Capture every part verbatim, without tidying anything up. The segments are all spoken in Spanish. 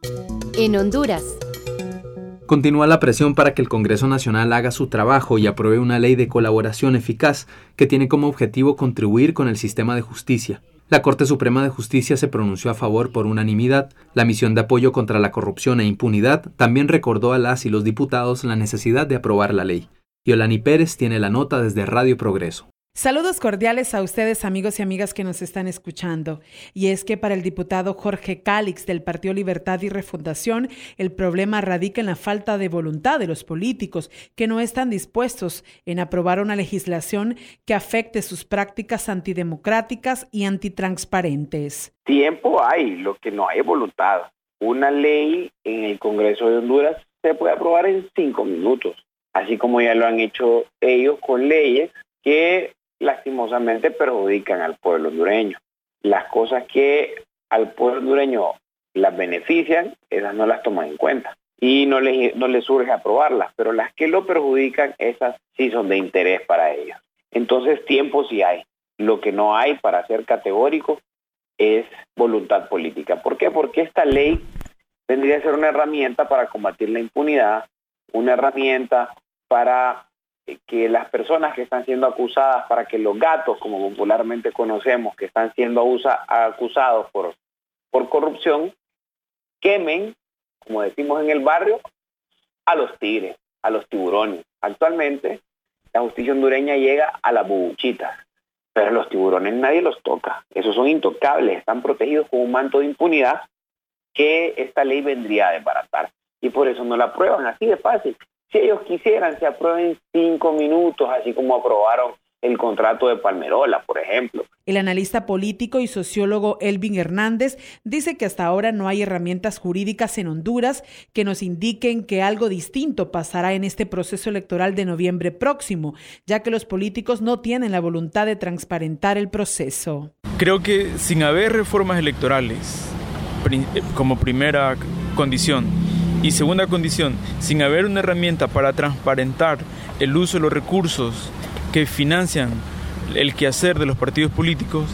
En Honduras. Continúa la presión para que el Congreso Nacional haga su trabajo y apruebe una ley de colaboración eficaz que tiene como objetivo contribuir con el sistema de justicia. La Corte Suprema de Justicia se pronunció a favor por unanimidad. La misión de apoyo contra la corrupción e impunidad también recordó a las y los diputados la necesidad de aprobar la ley. Yolani Pérez tiene la nota desde Radio Progreso. Saludos cordiales a ustedes, amigos y amigas que nos están escuchando. Y es que para el diputado Jorge Cálix del Partido Libertad y Refundación, el problema radica en la falta de voluntad de los políticos que no están dispuestos en aprobar una legislación que afecte sus prácticas antidemocráticas y antitransparentes. Tiempo hay, lo que no hay es voluntad. Una ley en el Congreso de Honduras se puede aprobar en cinco minutos, así como ya lo han hecho ellos con leyes que lastimosamente perjudican al pueblo hondureño. Las cosas que al pueblo hondureño las benefician, esas no las toman en cuenta y no les, no les surge aprobarlas, pero las que lo perjudican, esas sí son de interés para ellos. Entonces tiempo sí hay. Lo que no hay, para ser categórico, es voluntad política. ¿Por qué? Porque esta ley tendría que ser una herramienta para combatir la impunidad, una herramienta para que las personas que están siendo acusadas, para que los gatos, como popularmente conocemos, que están siendo abusa, acusados por, por corrupción, quemen, como decimos en el barrio, a los tigres, a los tiburones. Actualmente, la justicia hondureña llega a las bubuchitas, pero los tiburones nadie los toca. Esos son intocables, están protegidos con un manto de impunidad que esta ley vendría a desbaratar. Y por eso no la aprueban, así de fácil. Si ellos quisieran, se aprueben cinco minutos, así como aprobaron el contrato de Palmerola, por ejemplo. El analista político y sociólogo Elvin Hernández dice que hasta ahora no hay herramientas jurídicas en Honduras que nos indiquen que algo distinto pasará en este proceso electoral de noviembre próximo, ya que los políticos no tienen la voluntad de transparentar el proceso. Creo que sin haber reformas electorales como primera condición, y segunda condición, sin haber una herramienta para transparentar el uso de los recursos que financian el quehacer de los partidos políticos,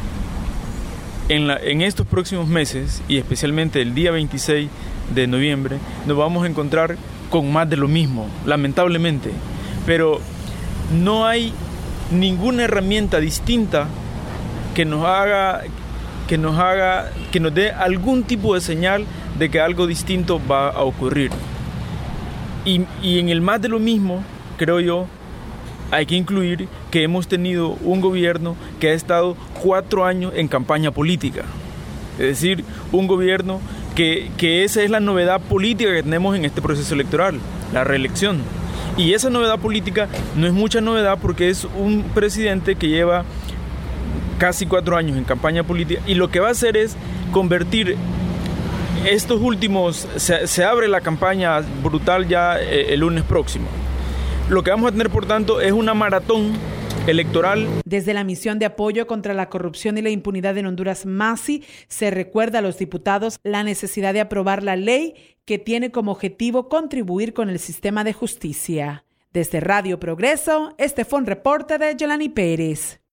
en, la, en estos próximos meses, y especialmente el día veintiséis de noviembre, nos vamos a encontrar con más de lo mismo, lamentablemente. Pero no hay ninguna herramienta distinta que nos haga, que nos haga, que nos dé algún tipo de señal de que algo distinto va a ocurrir. Y, y en el más de lo mismo, creo yo, hay que incluir que hemos tenido un gobierno que ha estado cuatro años en campaña política. Es decir, un gobierno que, que esa es la novedad política que tenemos en este proceso electoral, la reelección. Y esa novedad política no es mucha novedad porque es un presidente que lleva casi cuatro años en campaña política y lo que va a hacer es convertir estos últimos, se, se abre la campaña brutal ya eh, el lunes próximo. Lo que vamos a tener, por tanto, es una maratón electoral. Desde la misión de apoyo contra la corrupción y la impunidad en Honduras, MASI, se recuerda a los diputados la necesidad de aprobar la ley que tiene como objetivo contribuir con el sistema de justicia. Desde Radio Progreso, este fue un reporte de Yolani Pérez.